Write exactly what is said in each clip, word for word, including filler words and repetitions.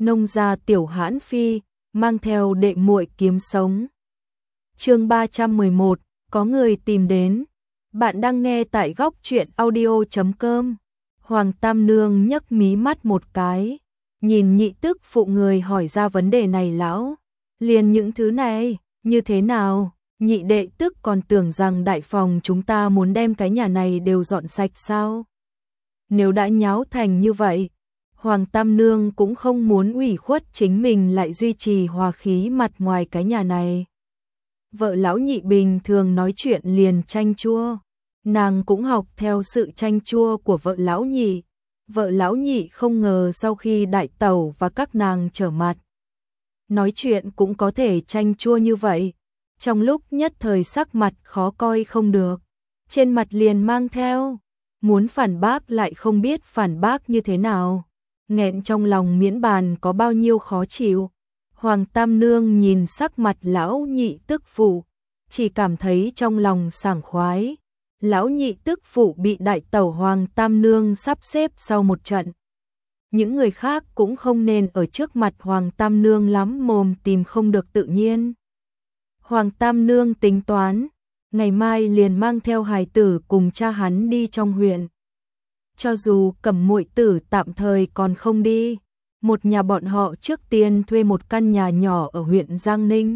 nông gia tiểu hãn phi, mang theo đệ muội kiếm sống. Chương ba trăm mười một, có người tìm đến. Bạn đang nghe tại góc truyện audio chấm com. Hoàng Tam Nương nhấc mí mắt một cái, nhìn nhị tức phụ người hỏi ra vấn đề này lão. Liền những thứ này, như thế nào? Nhị đệ tức còn tưởng rằng đại phòng chúng ta muốn đem cái nhà này đều dọn sạch sao? Nếu đã nháo thành như vậy, Hoàng Tam Nương cũng không muốn ủy khuất chính mình lại duy trì hòa khí mặt ngoài cái nhà này. Vợ lão nhị bình thường nói chuyện liền chanh chua, nàng cũng học theo sự chanh chua của vợ lão nhị. Vợ lão nhị không ngờ sau khi đại tẩu và các nàng trở mặt, nói chuyện cũng có thể chanh chua như vậy. Trong lúc nhất thời sắc mặt khó coi không được, trên mặt liền mang theo, muốn phản bác lại không biết phản bác như thế nào, nghẹn trong lòng miễn bàn có bao nhiêu khó chịu. Hoàng Tam Nương nhìn sắc mặt lão nhị tức phụ, chỉ cảm thấy trong lòng sảng khoái. Lão nhị tức phụ bị đại tẩu Hoàng Tam Nương sắp xếp sau một trận. Những người khác cũng không nên ở trước mặt Hoàng Tam Nương lắm mồm tìm không được tự nhiên. Hoàng Tam Nương tính toán, ngày mai liền mang theo hài tử cùng cha hắn đi trong huyện. Cho dù Cẩm muội tử tạm thời còn không đi, một nhà bọn họ trước tiên thuê một căn nhà nhỏ ở huyện Giang Ninh.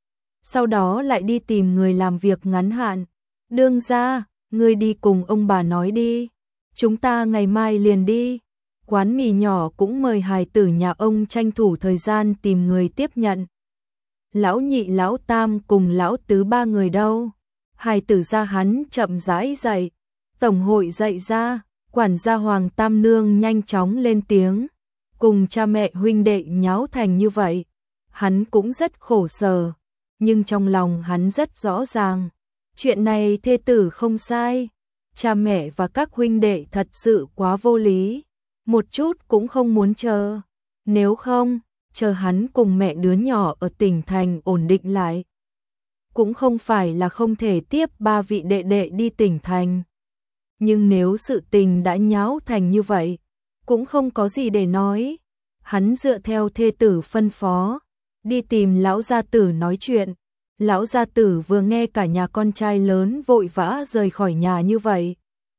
Sau đó lại đi tìm người làm việc ngắn hạn. Đương gia, ngươi đi cùng ông bà nói đi, chúng ta ngày mai liền đi. Quán mì nhỏ cũng mời hài tử nhà ông tranh thủ thời gian tìm người tiếp nhận. Lão nhị lão tam cùng lão tứ ba người đâu? Hài tử gia hắn chậm rãi dậy, tổng hội dậy ra, quản gia Hoàng Tam Nương nhanh chóng lên tiếng, cùng cha mẹ huynh đệ nháo thành như vậy, hắn cũng rất khổ sở, nhưng trong lòng hắn rất rõ ràng, chuyện này thê tử không sai, cha mẹ và các huynh đệ thật sự quá vô lý, một chút cũng không muốn chờ, nếu không, chờ hắn cùng mẹ đứa nhỏ ở tỉnh thành ổn định lại. Cũng không phải là không thể tiếp ba vị đệ đệ đi tỉnh thành. Nhưng nếu sự tình đã nháo thành như vậy, cũng không có gì để nói. Hắn dựa theo thê tử phân phó, đi tìm lão gia tử nói chuyện. Lão gia tử vừa nghe cả nhà con trai lớn vội vã rời khỏi nhà như vậy,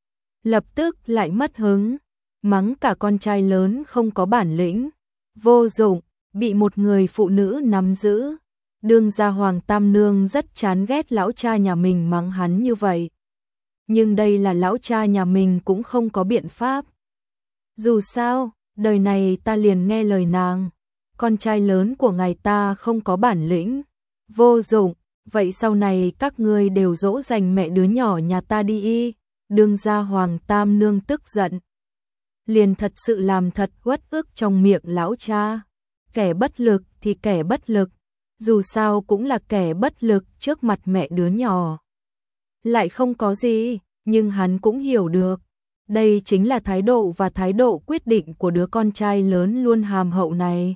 lập tức lại mất hứng, mắng cả con trai lớn không có bản lĩnh, vô dụng, bị một người phụ nữ nắm giữ. Đương gia Hoàng Tam Nương rất chán ghét lão cha nhà mình mắng hắn như vậy. Nhưng đây là lão cha nhà mình cũng không có biện pháp. Dù sao, đời này ta liền nghe lời nàng, con trai lớn của ngài ta không có bản lĩnh, vô dụng, vậy sau này các ngươi đều dỗ dành mẹ đứa nhỏ nhà ta đi y. Đương gia Hoàng Tam Nương tức giận, liền thật sự làm thật uất ức trong miệng lão cha. Kẻ bất lực thì kẻ bất lực, dù sao cũng là kẻ bất lực trước mặt mẹ đứa nhỏ. Lại không có gì, nhưng hắn cũng hiểu được, đây chính là thái độ và thái độ quyết định của đứa con trai lớn luôn hàm hậu này.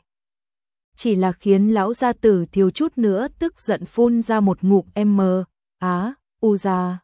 Chỉ là khiến lão gia tử thiếu chút nữa tức giận phun ra một ngụm em mờ, á, u ra.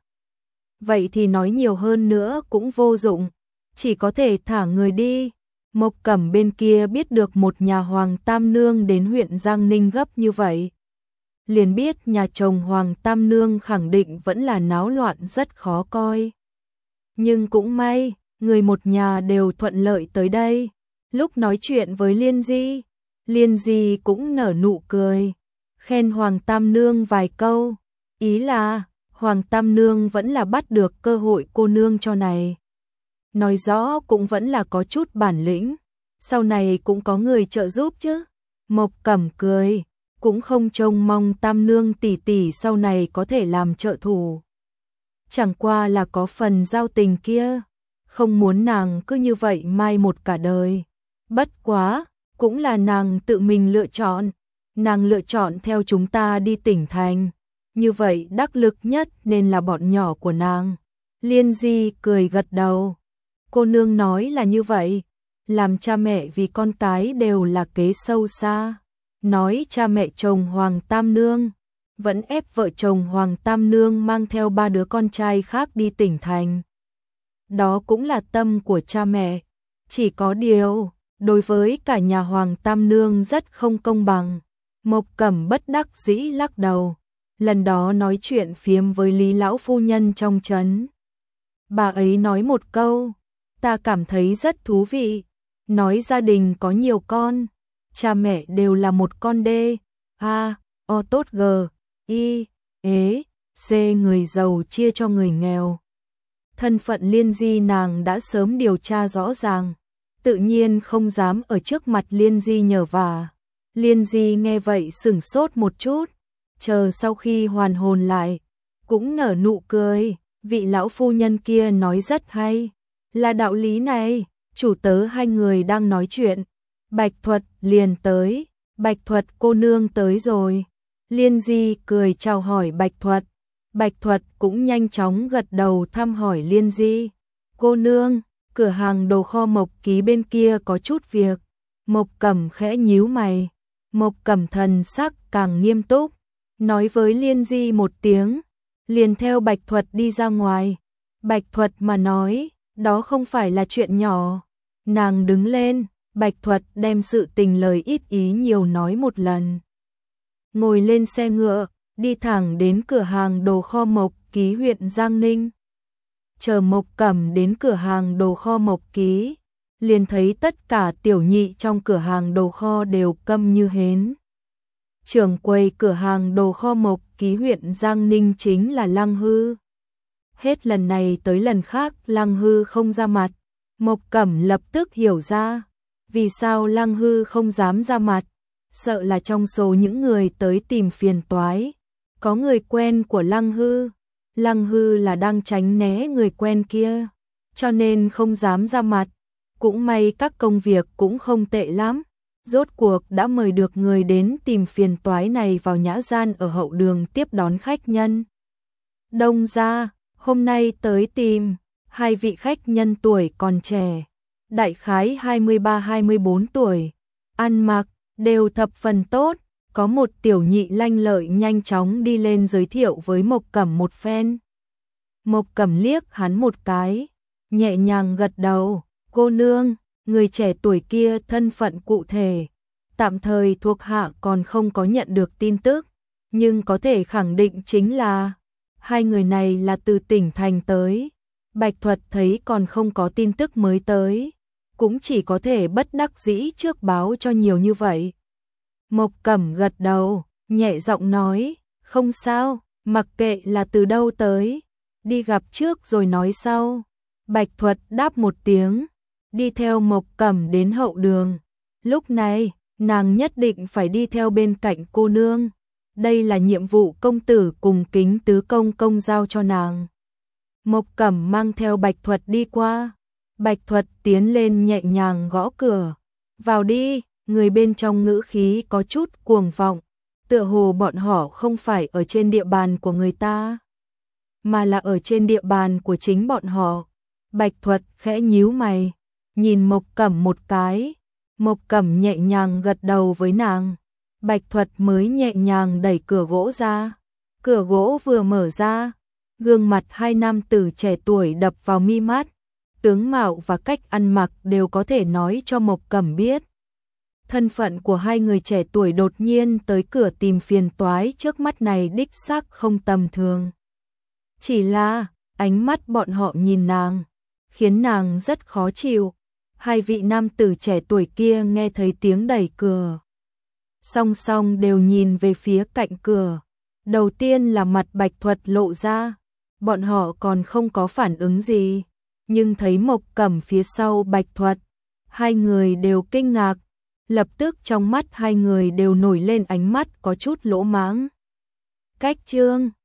Vậy thì nói nhiều hơn nữa cũng vô dụng, chỉ có thể thả người đi. Mộc Cẩm bên kia biết được một nhà Hoàng Tam Nương đến huyện Giang Ninh gấp như vậy, liền biết nhà chồng Hoàng Tam Nương khẳng định vẫn là náo loạn rất khó coi. Nhưng cũng may, người một nhà đều thuận lợi tới đây. Lúc nói chuyện với Liên Di, Liên Di cũng nở nụ cười, khen Hoàng Tam Nương vài câu, ý là Hoàng Tam Nương vẫn là bắt được cơ hội cô nương cho này. Nói rõ cũng vẫn là có chút bản lĩnh, sau này cũng có người trợ giúp chứ. Mộc Cẩm cười, cũng không trông mong Tam Nương tỷ tỷ sau này có thể làm trợ thủ. Chẳng qua là có phần giao tình kia, không muốn nàng cứ như vậy mai một cả đời. Bất quá, cũng là nàng tự mình lựa chọn, nàng lựa chọn theo chúng ta đi tỉnh thành, như vậy đắc lực nhất nên là bọn nhỏ của nàng. Liên Di cười gật đầu. Cô nương nói là như vậy, làm cha mẹ vì con cái đều là kế sâu xa. Nói cha mẹ chồng Hoàng Tam Nương, vẫn ép vợ chồng Hoàng Tam Nương mang theo ba đứa con trai khác đi tỉnh thành. Đó cũng là tâm của cha mẹ, chỉ có điều, đối với cả nhà Hoàng Tam Nương rất không công bằng. Mộc Cẩm bất đắc dĩ lắc đầu, lần đó nói chuyện phiếm với Lý lão phu nhân trong trấn. Bà ấy nói một câu, ta cảm thấy rất thú vị, nói gia đình có nhiều con, cha mẹ đều là một con đê, a, o tốt g, y, ế, c người giàu chia cho người nghèo. Thân phận Liên Di nàng đã sớm điều tra rõ ràng, tự nhiên không dám ở trước mặt Liên Di nhờ vả. Liên Di nghe vậy sửng sốt một chút, chờ sau khi hoàn hồn lại, cũng nở nụ cười, vị lão phu nhân kia nói rất hay, là đạo lý này, chủ tớ hai người đang nói chuyện, Bạch Thuật liền tới, Bạch Thuật cô nương tới rồi. Liên Di cười chào hỏi Bạch Thuật, Bạch Thuật cũng nhanh chóng gật đầu thăm hỏi Liên Di. Cô nương, cửa hàng đồ kho Mộc Ký bên kia có chút việc. Mộc Cẩm khẽ nhíu mày, Mộc Cẩm thần sắc càng nghiêm túc, nói với Liên Di một tiếng, liền theo Bạch Thuật đi ra ngoài. Bạch Thuật mà nói, đó không phải là chuyện nhỏ. Nàng đứng lên, Bạch Thuật đem sự tình lời ít ý nhiều nói một lần. Ngồi lên xe ngựa, đi thẳng đến cửa hàng đồ kho Mộc Ký huyện Giang Ninh. Chờ Mộc Cẩm đến cửa hàng đồ kho Mộc Ký, liền thấy tất cả tiểu nhị trong cửa hàng đồ kho đều câm như hến. Trưởng quầy cửa hàng đồ kho Mộc Ký huyện Giang Ninh chính là Lăng Hư. Hết lần này tới lần khác Lăng Hư không ra mặt, Mộc Cẩm lập tức hiểu ra, vì sao Lăng Hư không dám ra mặt, sợ là trong số những người tới tìm phiền toái, có người quen của Lăng Hư. Lăng Hư là đang tránh né người quen kia, cho nên không dám ra mặt. Cũng may các công việc cũng không tệ lắm, rốt cuộc đã mời được người đến tìm phiền toái này vào nhã gian ở hậu đường tiếp đón khách nhân. Đông gia, hôm nay tới tìm, hai vị khách nhân tuổi còn trẻ, đại khái hai mươi ba hai mươi bốn tuổi, ăn mặc đều thập phần tốt, có một tiểu nhị lanh lợi nhanh chóng đi lên giới thiệu với Mộc Cẩm một phen. Mộc Cẩm liếc hắn một cái, nhẹ nhàng gật đầu, cô nương, người trẻ tuổi kia thân phận cụ thể, tạm thời thuộc hạ còn không có nhận được tin tức, nhưng có thể khẳng định chính là hai người này là từ tỉnh thành tới. Bạch Thuật thấy còn không có tin tức mới tới, cũng chỉ có thể bất đắc dĩ trước báo cho nhiều như vậy. Mộc Cẩm gật đầu, nhẹ giọng nói, không sao, mặc kệ là từ đâu tới, đi gặp trước rồi nói sau. Bạch Thuật đáp một tiếng, đi theo Mộc Cẩm đến hậu đường. Lúc này, nàng nhất định phải đi theo bên cạnh cô nương. Đây là nhiệm vụ công tử cùng Kính Tứ công công giao cho nàng. Mộc Cẩm mang theo Bạch Thuật đi qua. Bạch Thuật tiến lên nhẹ nhàng gõ cửa. Vào đi, người bên trong ngữ khí có chút cuồng vọng, tựa hồ bọn họ không phải ở trên địa bàn của người ta, mà là ở trên địa bàn của chính bọn họ. Bạch Thuật khẽ nhíu mày, nhìn Mộc Cẩm một cái, Mộc Cẩm nhẹ nhàng gật đầu với nàng. Bạch Thuật mới nhẹ nhàng đẩy cửa gỗ ra. Cửa gỗ vừa mở ra, gương mặt hai nam tử trẻ tuổi đập vào mi mắt, tướng mạo và cách ăn mặc đều có thể nói cho Mộc Cẩm biết. Thân phận của hai người trẻ tuổi đột nhiên tới cửa tìm phiền toái trước mắt này đích xác không tầm thường. Chỉ là, ánh mắt bọn họ nhìn nàng, khiến nàng rất khó chịu. Hai vị nam tử trẻ tuổi kia nghe thấy tiếng đẩy cửa, song song đều nhìn về phía cạnh cửa. Đầu tiên là mặt Bạch Thuật lộ ra, bọn họ còn không có phản ứng gì, nhưng thấy Mộc Cẩm phía sau Bạch Thuật, hai người đều kinh ngạc, lập tức trong mắt hai người đều nổi lên ánh mắt có chút lỗ mãng. Cách trương